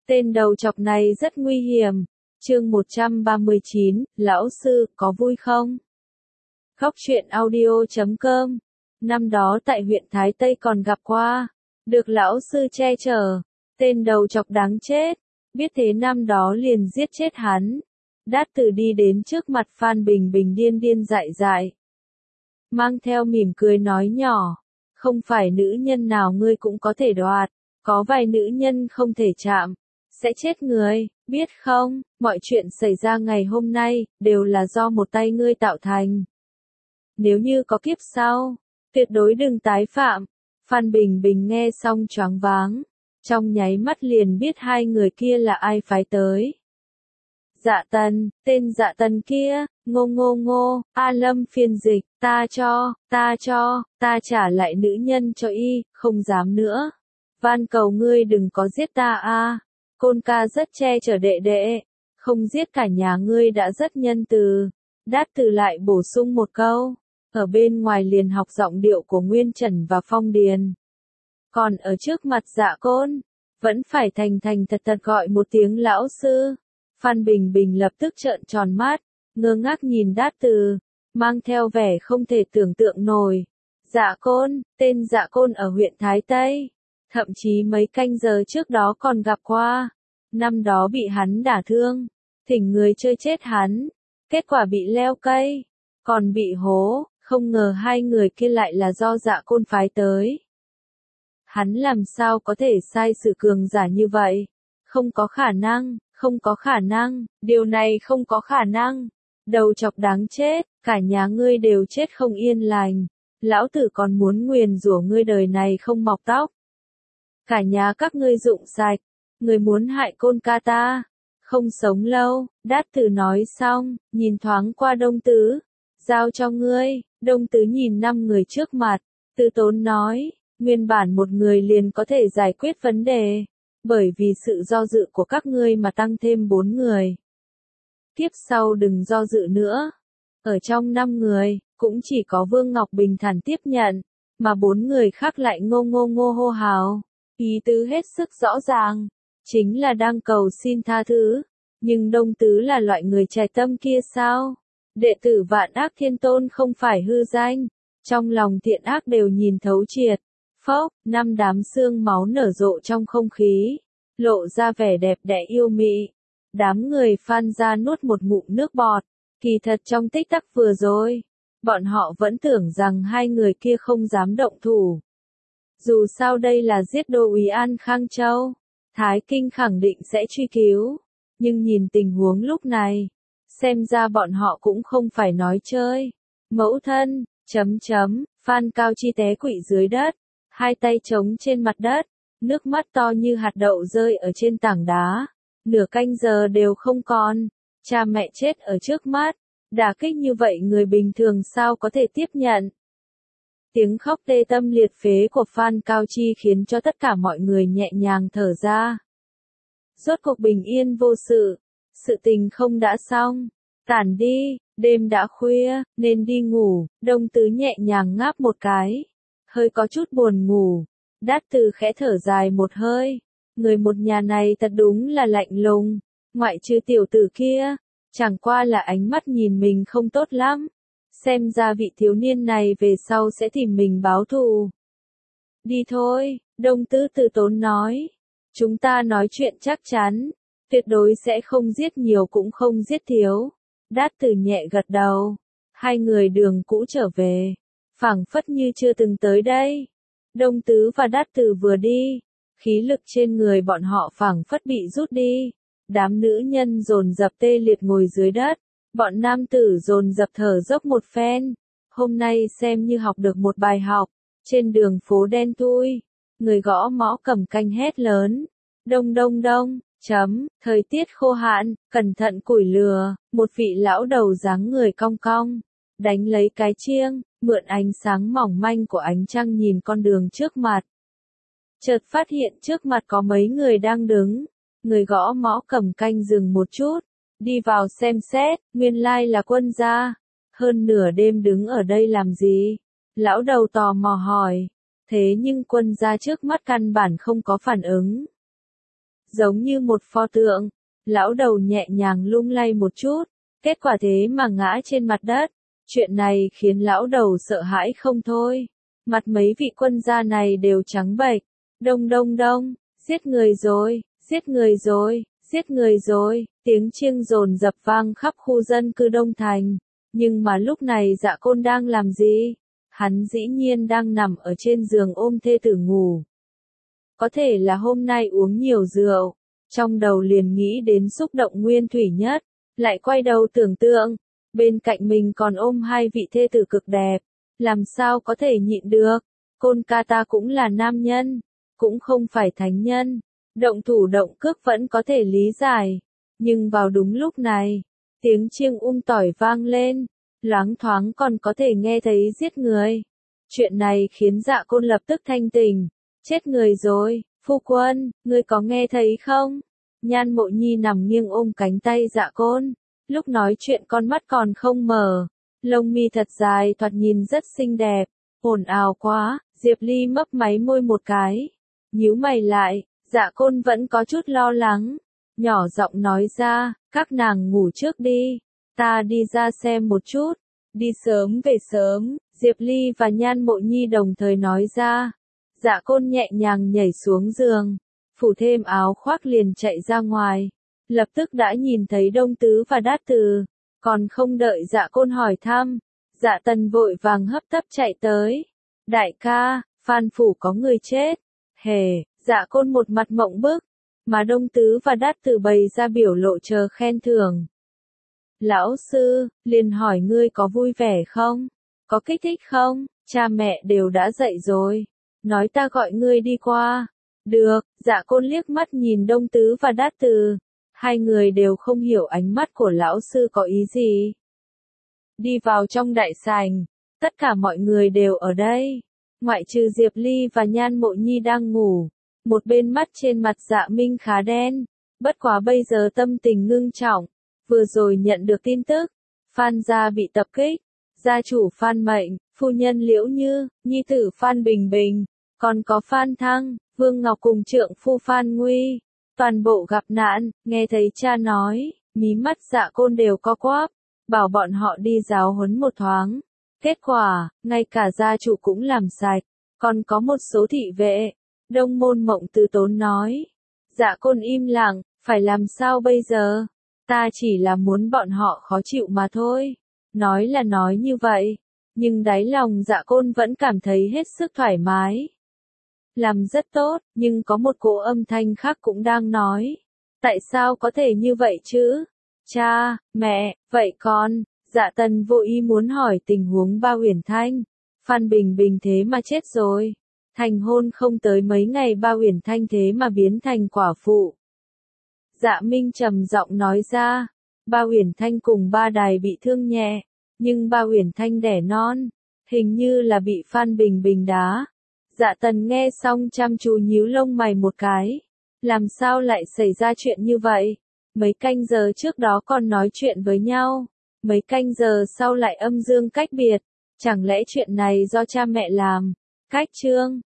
Tên đầu chọc này rất nguy hiểm. Chương 139, lão sư, có vui không? Khóc chuyện audio.com. Năm đó tại huyện Thái Tây còn gặp qua. Được lão sư che chở. Tên đầu chọc đáng chết. Biết thế năm đó liền giết chết hắn. Đát Tử đi đến trước mặt Phan Bình Bình điên điên dại dại. Mang theo mỉm cười nói nhỏ. Không phải nữ nhân nào ngươi cũng có thể đoạt. Có vài nữ nhân không thể chạm. Sẽ chết người, biết không, mọi chuyện xảy ra ngày hôm nay, đều là do một tay ngươi tạo thành. Nếu như có kiếp sau, tuyệt đối đừng tái phạm. Phan Bình Bình nghe xong choáng váng, trong nháy mắt liền biết hai người kia là ai phái tới. Dạ Tần, tên Dạ Tần kia, ngô, A Lâm phiên dịch, ta trả lại nữ nhân cho y, không dám nữa. Van cầu ngươi đừng có giết ta a. Côn ca rất che chở đệ đệ, không giết cả nhà ngươi đã rất nhân từ. Đát Tử lại bổ sung một câu, ở bên ngoài liền học giọng điệu của Nguyên Trần và Phong Điền. Còn ở trước mặt Dạ Côn, vẫn phải thành thật gọi một tiếng lão sư. Phan Bình Bình lập tức trợn tròn mắt, ngơ ngác nhìn Đát Tử, mang theo vẻ không thể tưởng tượng nổi. Dạ Côn, tên Dạ Côn ở huyện Thái Tây. Thậm chí mấy canh giờ trước đó còn gặp qua. Năm đó bị hắn đả thương, thỉnh người chơi chết hắn. Kết quả bị leo cây, còn bị hố, không ngờ hai người kia lại là do Dạ Côn phái tới. Hắn làm sao có thể sai sự cường giả như vậy? Không có khả năng, điều này không có khả năng. Đầu chọc đáng chết, cả nhà ngươi đều chết không yên lành. Lão tử còn muốn nguyền rủa ngươi đời này không mọc tóc. Cả nhà các ngươi rụng sạch, người muốn hại Côn ca ta, không sống lâu. Đát Tử nói xong, nhìn thoáng qua Đông Tứ, giao cho ngươi. Đông Tứ nhìn 5 người trước mặt, từ tốn nói, nguyên bản một người liền có thể giải quyết vấn đề, bởi vì sự do dự của các ngươi mà tăng thêm 4 người. Tiếp sau đừng do dự nữa. Ở trong 5 người, cũng chỉ có Vương Ngọc bình thản tiếp nhận, mà 4 người khác lại ngô hô hào. Ý tứ hết sức rõ ràng, chính là đang cầu xin tha thứ. Nhưng Đông Tứ là loại người trẻ tâm kia sao? Đệ tử Vạn Ác Thiên Tôn không phải hư danh, trong lòng thiện ác đều nhìn thấu triệt. Phốc, 5 đám xương máu nở rộ trong không khí, lộ ra vẻ đẹp đẽ yêu mị. Đám người Phan ra nuốt một ngụm nước bọt, kỳ thật trong tích tắc vừa rồi, bọn họ vẫn tưởng rằng hai người kia không dám động thủ. Dù sao đây là giết đô úy An Khang Châu, Thái Kinh khẳng định sẽ truy cứu, nhưng nhìn tình huống lúc này, xem ra bọn họ cũng không phải nói chơi. Mẫu thân, Phan Cao Chi té quỵ dưới đất, hai tay trống trên mặt đất, nước mắt to như hạt đậu rơi ở trên tảng đá, nửa canh giờ đều không còn, cha mẹ chết ở trước mắt, đả kích như vậy người bình thường sao có thể tiếp nhận. Tiếng khóc tê tâm liệt phế của Phan Cao Chi khiến cho tất cả mọi người nhẹ nhàng thở ra. Rốt cuộc bình yên vô sự, sự tình không đã xong, tản đi, đêm đã khuya, nên đi ngủ. Đông Tứ nhẹ nhàng ngáp một cái, hơi có chút buồn ngủ. Đát Tử khẽ thở dài một hơi, người một nhà này thật đúng là lạnh lùng, ngoại trừ tiểu tử kia, chẳng qua là ánh mắt nhìn mình không tốt lắm. Xem ra vị thiếu niên này về sau sẽ tìm mình báo thù. Đi thôi, Đông Tứ từ tốn nói. Chúng ta nói chuyện chắc chắn, tuyệt đối sẽ không giết nhiều cũng không giết thiếu. Đát Tử nhẹ gật đầu. Hai người đường cũ trở về, phảng phất như chưa từng tới đây. Đông Tứ và Đát Tử vừa đi, khí lực trên người bọn họ phảng phất bị rút đi. Đám nữ nhân dồn dập tê liệt ngồi dưới đất. Bọn nam tử dồn dập thở dốc một phen. Hôm nay xem như học được một bài học. Trên đường phố đen thui, người gõ mõ cầm canh hét lớn. Đông, thời tiết khô hạn, cẩn thận củi lửa. Một vị lão đầu dáng người cong cong, đánh lấy cái chiêng, mượn ánh sáng mỏng manh của ánh trăng nhìn con đường trước mặt. Chợt phát hiện trước mặt có mấy người đang đứng. Người gõ mõ cầm canh dừng một chút, đi vào xem xét, nguyên lai là Quân gia. Hơn nửa đêm đứng ở đây làm gì? Lão đầu tò mò hỏi. Thế nhưng Quân gia trước mắt căn bản không có phản ứng. giống như một pho tượng. Lão đầu nhẹ nhàng lung lay một chút, kết quả thế mà ngã trên mặt đất. Chuyện này khiến lão đầu sợ hãi không thôi. Mặt mấy vị quân gia này đều trắng bệch. Đông đông đông, giết người rồi, giết người rồi, giết người rồi, tiếng chiêng dồn dập vang khắp khu dân cư Đông Thành. Nhưng mà lúc này Dạ Côn đang làm gì? Hắn dĩ nhiên đang nằm ở trên giường ôm thê tử ngủ. Có thể là hôm nay uống nhiều rượu, trong đầu liền nghĩ đến xúc động nguyên thủy nhất, lại quay đầu tưởng tượng, bên cạnh mình còn ôm hai vị thê tử cực đẹp, làm sao có thể nhịn được? Côn ca ta cũng là nam nhân, cũng không phải thánh nhân, động thủ động cước vẫn có thể lý giải, nhưng vào đúng lúc này, tiếng chiêng tỏi vang lên, loáng thoáng còn có thể nghe thấy giết người. Chuyện này khiến Dạ Côn lập tức thanh tỉnh. Chết người rồi, phu quân, ngươi có nghe thấy không? Nhan Mộ Nhi nằm nghiêng ôm cánh tay Dạ Côn, lúc nói chuyện con mắt còn không mở, lông mi thật dài thoạt nhìn rất xinh đẹp, ồn ào quá. Diệp Ly mấp máy môi một cái, nhíu mày lại. Dạ Côn vẫn có chút lo lắng, nhỏ giọng nói ra, các nàng ngủ trước đi, ta đi ra xem một chút, đi sớm về sớm. Diệp Ly và Nhan Mộ Nhi đồng thời nói ra. Dạ Côn nhẹ nhàng nhảy xuống giường, phủ thêm áo khoác liền chạy ra ngoài, lập tức đã nhìn thấy Đông Tứ và Đát Từ, còn không đợi Dạ Côn hỏi thăm, Dạ Tần vội vàng hấp tấp chạy tới. Đại ca, Phan phủ có người chết. Hề, Dạ Côn một mặt mộng bức, mà Đông Tứ và Đát Từ bày ra biểu lộ chờ khen thưởng. Lão sư, liền hỏi ngươi có vui vẻ không? Có kích thích không? Cha mẹ đều đã dậy rồi. Nói ta gọi ngươi đi qua. Được, Dạ Côn liếc mắt nhìn Đông Tứ và Đát Từ. Hai người đều không hiểu ánh mắt của lão sư có ý gì. Đi vào trong đại sảnh, tất cả mọi người đều ở đây. Ngoại trừ Diệp Ly và Nhan Mộ Nhi đang ngủ. Một bên mắt trên mặt Dạ Minh khá đen. Bất quá bây giờ tâm tình ngưng trọng. Vừa rồi nhận được tin tức, Phan gia bị tập kích. Gia chủ Phan Mệnh, phu nhân Liễu Như, nhi tử Phan Bình Bình, còn có Phan Thăng, Vương Ngọc cùng trượng phu Phan Nguy, toàn bộ gặp nạn. Nghe thấy cha nói, mí mắt Dạ Côn đều co quắp, bảo bọn họ đi giáo huấn một thoáng. Kết quả, ngay cả gia chủ cũng làm sạch, còn có một số thị vệ. Đông Môn Mộng Từ Tốn nói. Dạ Côn im lặng, phải làm sao bây giờ? Ta chỉ là muốn bọn họ khó chịu mà thôi. Nói là nói như vậy, nhưng đáy lòng Dạ Côn vẫn cảm thấy hết sức thoải mái. Làm rất tốt, nhưng có một cỗ âm thanh khác cũng đang nói. Tại sao có thể như vậy chứ? Cha, mẹ, vậy con? Dạ Tần vô ý muốn hỏi tình huống Ba Uyển Thanh. Phan Bình Bình thế mà chết rồi. Thành hôn không tới mấy ngày Ba Uyển Thanh thế mà biến thành quả phụ. Dạ Minh trầm giọng nói ra. Ba Uyển Thanh cùng Ba Đài bị thương nhẹ, nhưng Ba Uyển Thanh đẻ non, hình như là bị Phan Bình Bình đá. Dạ Tần nghe xong chăm chú nhíu lông mày một cái. Làm sao lại xảy ra chuyện như vậy? Mấy canh giờ trước đó còn nói chuyện với nhau, mấy canh giờ sau lại âm dương cách biệt. Chẳng lẽ chuyện này do cha mẹ làm? Cách chương